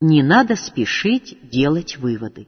Не надо спешить делать выводы.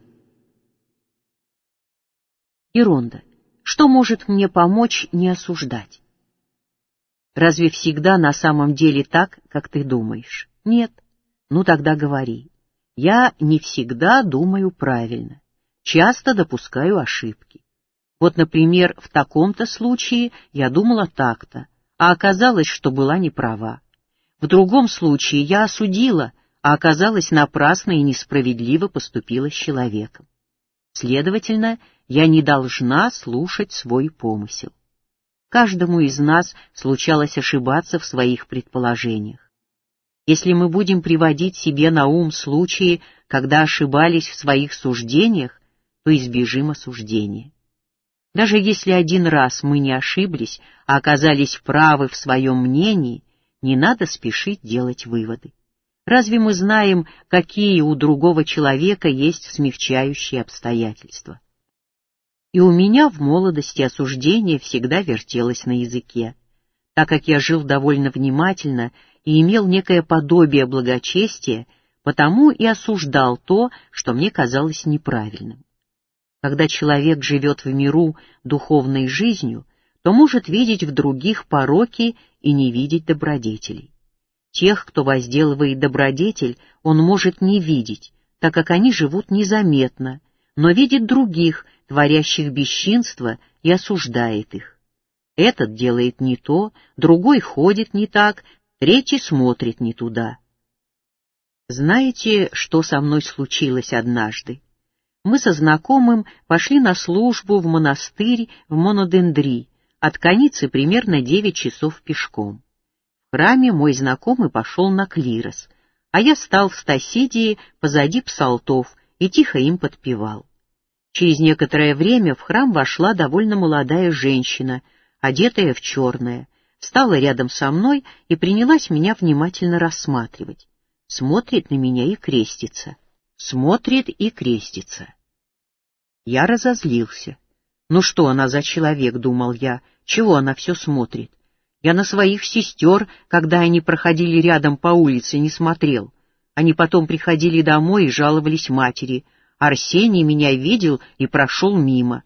Еронда. Что может мне помочь не осуждать? Разве всегда на самом деле так, как ты думаешь? Нет. Ну тогда говори. Я не всегда думаю правильно. Часто допускаю ошибки. Вот, например, в таком-то случае я думала так-то, а оказалось, что была не права. В другом случае я осудила, а оказалось, напрасно и несправедливо поступила с человеком. Следовательно, я не должна слушать свой помысел. Каждому из нас случалось ошибаться в своих предположениях. Если мы будем приводить себе на ум случаи, когда ошибались в своих суждениях, то избежим осуждения. Даже если один раз мы не ошиблись, а оказались правы в своем мнении, не надо спешить делать выводы. Разве мы знаем, какие у другого человека есть смягчающие обстоятельства? И у меня в молодости осуждение всегда вертелось на языке. Так как я жил довольно внимательно и имел некое подобие благочестия, потому и осуждал то, что мне казалось неправильным. Когда человек живет в миру духовной жизнью, то может видеть в других пороки и не видеть добродетелей. Тех, кто возделывает добродетель, он может не видеть, так как они живут незаметно, но видит других, творящих бесчинство, и осуждает их. Этот делает не то, другой ходит не так, третий смотрит не туда. Знаете, что со мной случилось однажды? Мы со знакомым пошли на службу в монастырь в Монодендри, от Каницы примерно 9 часов пешком. В храме мой знакомый пошел на клирос, а я стал в стасидии позади псалтов и тихо им подпевал. Через некоторое время в храм вошла довольно молодая женщина, одетая в черное, стала рядом со мной и принялась меня внимательно рассматривать. Смотрит на меня и крестится. Смотрит и крестится. Я разозлился. Ну что она за человек, думал я, чего она все смотрит? Я на своих сестер, когда они проходили рядом по улице, не смотрел. Они потом приходили домой и жаловались матери. Арсений меня видел и прошел мимо.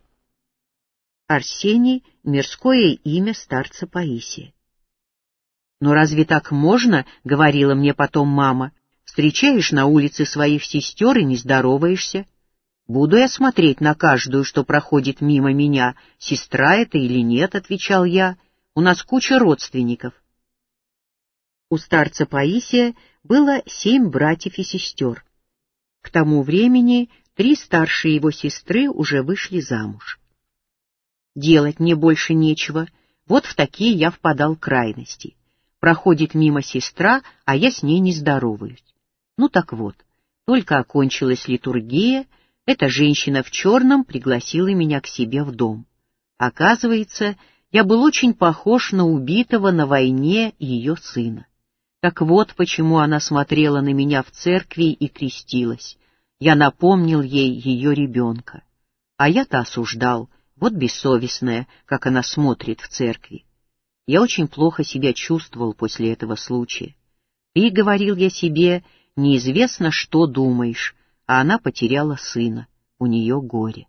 Арсений — мирское имя старца Паисия. «Но разве так можно?» — говорила мне потом мама. «Встречаешь на улице своих сестер и не здороваешься. Буду я смотреть на каждую, что проходит мимо меня, сестра это или нет», — отвечал я. «У нас куча родственников». У старца Паисия было 7 братьев и сестер. К тому времени 3 старшие его сестры уже вышли замуж. Делать мне больше нечего, вот в такие я впадал крайности. Проходит мимо сестра, а я с ней не здороваюсь. Ну так вот, только окончилась литургия, эта женщина в черном пригласила меня к себе в дом. Оказывается, я был очень похож на убитого на войне ее сына. Так вот почему она смотрела на меня в церкви и крестилась. Я напомнил ей ее ребенка. А я-то осуждал, вот бессовестная, как она смотрит в церкви. Я очень плохо себя чувствовал после этого случая. Ты, говорил я себе, неизвестно, что думаешь, а она потеряла сына, у нее горе.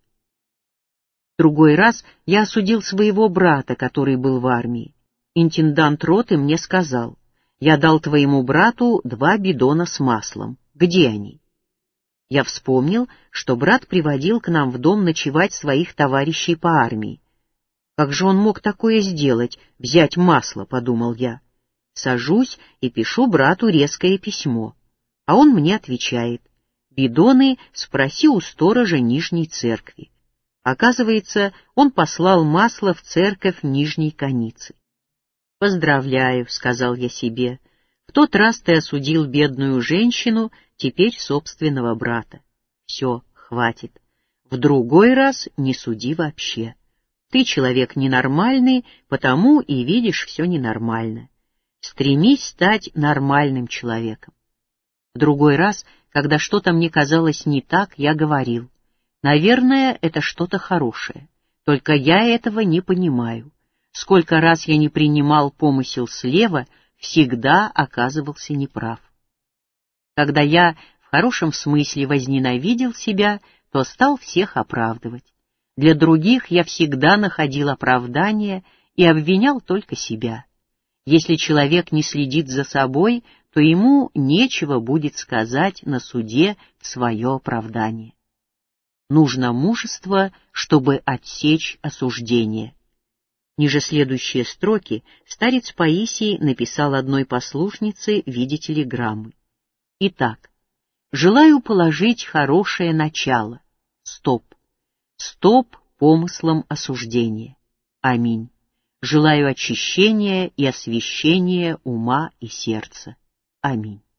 В другой раз я осудил своего брата, который был в армии. Интендант роты мне сказал: «Я дал твоему брату 2 бидона с маслом. Где они?» Я вспомнил, что брат приводил к нам в дом ночевать своих товарищей по армии. «Как же он мог такое сделать, взять масло?» — подумал я. Сажусь и пишу брату резкое письмо. А он мне отвечает: «Бидоны спроси у сторожа Нижней церкви». Оказывается, он послал масло в церковь Нижней Каницы. «Поздравляю», — сказал я себе, — «в тот раз ты осудил бедную женщину, теперь собственного брата. Все, хватит. В другой раз не суди вообще. Ты человек ненормальный, потому и видишь все ненормально. Стремись стать нормальным человеком». В другой раз, когда что-то мне казалось не так, я говорил: «Наверное, это что-то хорошее, только я этого не понимаю». Сколько раз я не принимал помысел слева, всегда оказывался неправ. Когда я в хорошем смысле возненавидел себя, то стал всех оправдывать. Для других я всегда находил оправдание и обвинял только себя. Если человек не следит за собой, то ему нечего будет сказать на суде в свое оправдание. Нужно мужество, чтобы отсечь осуждение. Ниже следующие строки старец Паисий написал одной послушнице в виде телеграммы. Итак, желаю положить хорошее начало. Стоп. Стоп помыслам осуждения. Аминь. Желаю очищения и освящения ума и сердца. Аминь.